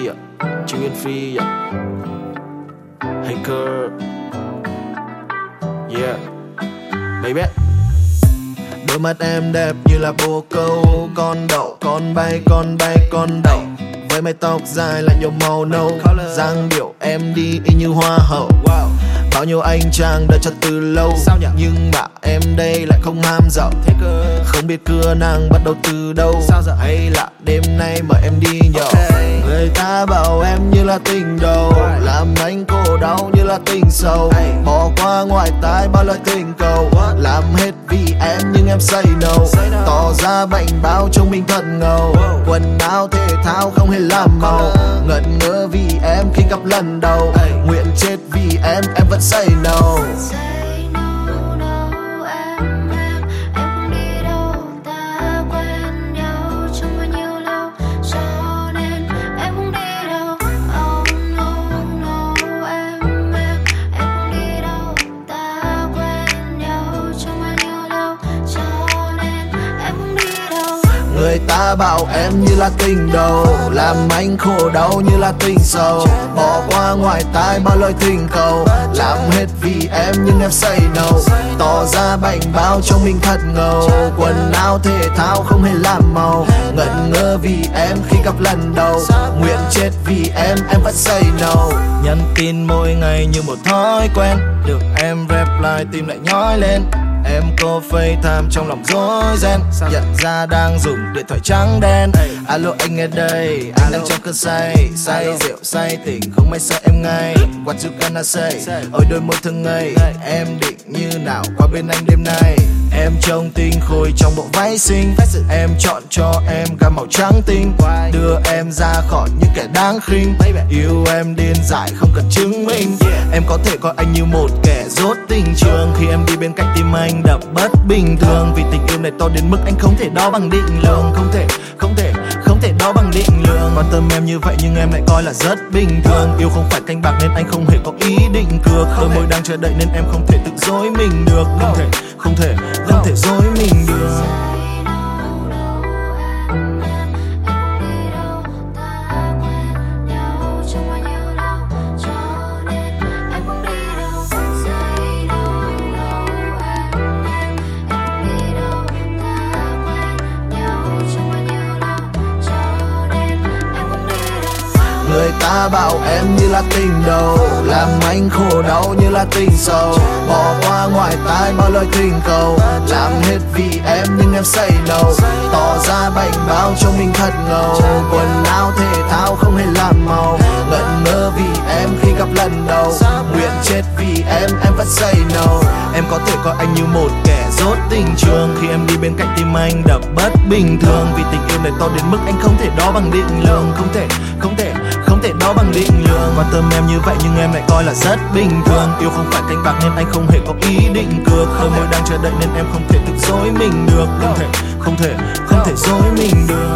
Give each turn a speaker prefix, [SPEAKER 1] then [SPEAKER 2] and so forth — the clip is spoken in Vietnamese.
[SPEAKER 1] Phi Trương Yên Phi Hacker. Yeah baby. Đôi mắt em đẹp như là bồ câu, con đậu, con bay, con bay, con đậu. Với mái tóc dài lại nhiều màu nâu, dáng điệu em đi y như hoa hậu. Bao nhiêu anh chàng đợi cho từ lâu, nhưng mà em đây lại không ham giàu. Không biết cưa nàng bắt đầu từ đâu, hay là đêm nay mời em đi nhậu. Người ta bảo em như là tình đầu, làm anh khổ đau như là tình sầu. Bỏ qua ngoài tai bao lời tình cầu, làm hết vì em nhưng em say no. Tỏ ra bệnh báo trông mình thật ngầu, quần áo thể thao không hề làm màu. Ngẩn ngơ vì em khi gặp lần đầu, nguyện chết vì em vẫn say no. Người ta bảo em như là tình đầu, làm anh khổ đau như là tình sầu. Bỏ qua ngoài tai bao lời tình cầu, làm hết vì em nhưng em say no. Tỏ ra bảnh bao trông mình thật ngầu, quần áo thể thao không hề làm màu. Ngẩn ngơ vì em khi gặp lần đầu, nguyện chết vì em vẫn say no. Nhắn tin mỗi ngày như một thói quen, được em reply tim lại nhói lên. Em có FaceTime trong lòng rối ren, nhận ra đang dùng điện thoại trắng đen. Alo anh nghe đây, anh đang trong cơn say, say rượu say tỉnh không may sợ em ngay. What you gonna say, ôi đôi môi thương ngây, em định như nào qua bên anh đêm nay. Em trông tinh khôi trong bộ váy xinh, em chọn cho em gam màu trắng tinh, đưa em ra khỏi những kẻ đáng khinh. Yêu em điên dại không cần chứng minh, em có thể coi anh như một kẻ dốt tình trường. Khi em đi bên cạnh tim anh đập bất bình thường, vì tình yêu này to đến mức anh không thể đo bằng định lượng. Không thể đo bằng định lượng. Quan tâm em như vậy nhưng em lại coi là rất bình thường. Yêu không phải canh bạc nên anh không hề có ý định cược. Đôi môi đang chờ đợi nên em không thể tự dối mình được. Không thể dối mình được. Người ta bảo em như là tình đầu, làm anh khổ đau như là tình sầu. Bỏ qua ngoài tai bao lời tình cầu, làm hết vì em nhưng em say no. Tỏ ra bảnh bao trông mình thật ngầu, quần áo thể thao không hề làm màu. Ngẩn ngơ vì em khi gặp lần đầu, nguyện chết vì em vẫn say no. Em có thể coi anh như một kẻ dốt tình trường, khi em đi bên cạnh tim anh đập bất bình thường. Vì tình yêu này to đến mức anh không thể đo bằng định lượng. Không thể đo bằng định lượng. Quan tâm em như vậy nhưng em lại coi là rất bình thường. Yêu không phải canh bạc nên anh không hề có ý định cược. Đôi môi đang chờ đợi nên em không thể tự dối mình được. Không thể dối mình được.